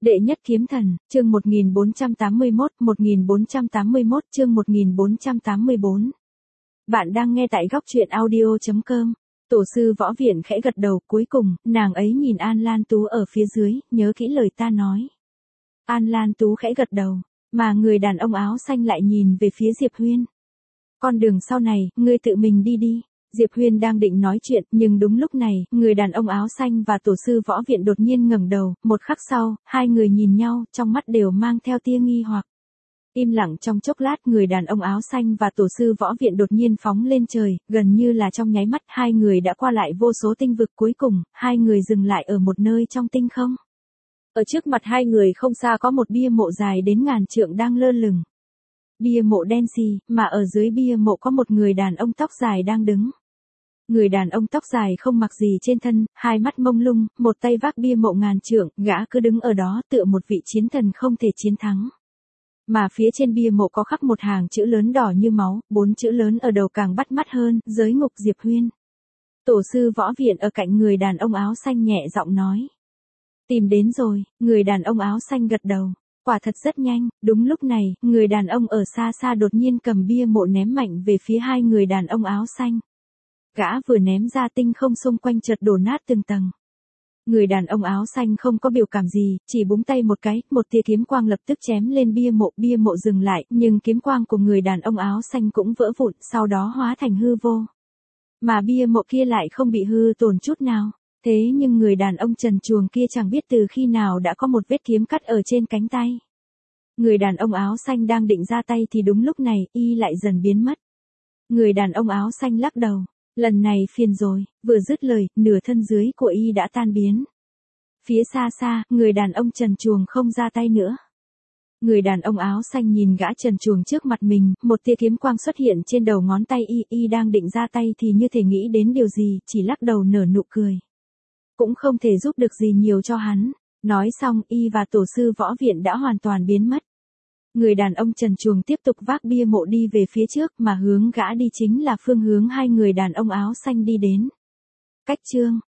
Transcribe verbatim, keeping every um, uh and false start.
Đệ nhất kiếm thần, chương một nghìn bốn trăm tám mươi mốt, một nghìn bốn trăm tám mươi mốt chương một nghìn bốn trăm tám mươi bốn. Bạn đang nghe tại góc truyện audio chấm com. Tổ sư võ viện khẽ gật đầu, cuối cùng, nàng ấy nhìn An Lan Tú ở phía dưới, nhớ kỹ lời ta nói. An Lan Tú khẽ gật đầu, mà người đàn ông áo xanh lại nhìn về phía Diệp Huyên. Con đường sau này, ngươi tự mình đi đi. Diệp Huyên đang định nói chuyện, nhưng đúng lúc này, người đàn ông áo xanh và tổ sư võ viện đột nhiên ngẩng đầu, một khắc sau, hai người nhìn nhau, trong mắt đều mang theo tia nghi hoặc. Im lặng trong chốc lát, người đàn ông áo xanh và tổ sư võ viện đột nhiên phóng lên trời, gần như là trong nháy mắt, hai người đã qua lại vô số tinh vực, cuối cùng, hai người dừng lại ở một nơi trong tinh không. Ở trước mặt hai người không xa có một bia mộ dài đến ngàn trượng đang lơ lửng. Bia mộ đen xì, mà ở dưới bia mộ có một người đàn ông tóc dài đang đứng. Người đàn ông tóc dài không mặc gì trên thân, hai mắt mông lung, một tay vác bia mộ ngàn trượng, gã cứ đứng ở đó tựa một vị chiến thần không thể chiến thắng. Mà phía trên bia mộ có khắc một hàng chữ lớn đỏ như máu, bốn chữ lớn ở đầu càng bắt mắt hơn, giới ngục Diệp Huyên. Tổ sư võ viện ở cạnh người đàn ông áo xanh nhẹ giọng nói. Tìm đến rồi, người đàn ông áo xanh gật đầu. Quả thật rất nhanh, đúng lúc này, người đàn ông ở xa xa đột nhiên cầm bia mộ ném mạnh về phía hai người đàn ông áo xanh. Gã vừa ném ra, tinh không xung quanh chợt đổ nát từng tầng. Người đàn ông áo xanh không có biểu cảm gì, chỉ búng tay một cái, một tia kiếm quang lập tức chém lên bia mộ, bia mộ dừng lại, nhưng kiếm quang của người đàn ông áo xanh cũng vỡ vụn, sau đó hóa thành hư vô. Mà bia mộ kia lại không bị hư tổn chút nào. Thế nhưng người đàn ông trần truồng kia chẳng biết từ khi nào đã có một vết kiếm cắt ở trên cánh tay. Người đàn ông áo xanh đang định ra tay thì đúng lúc này, y lại dần biến mất. Người đàn ông áo xanh lắc đầu. Lần này phiền rồi, vừa dứt lời, nửa thân dưới của y đã tan biến. Phía xa xa, người đàn ông trần truồng không ra tay nữa. Người đàn ông áo xanh nhìn gã trần truồng trước mặt mình, một tia kiếm quang xuất hiện trên đầu ngón tay y, y đang định ra tay thì như thể nghĩ đến điều gì, chỉ lắc đầu nở nụ cười. Cũng không thể giúp được gì nhiều cho hắn. Nói xong, y và tổ sư võ viện đã hoàn toàn biến mất. Người đàn ông trần truồng tiếp tục vác bia mộ đi về phía trước, mà hướng gã đi chính là phương hướng hai người đàn ông áo xanh đi đến. Cách chương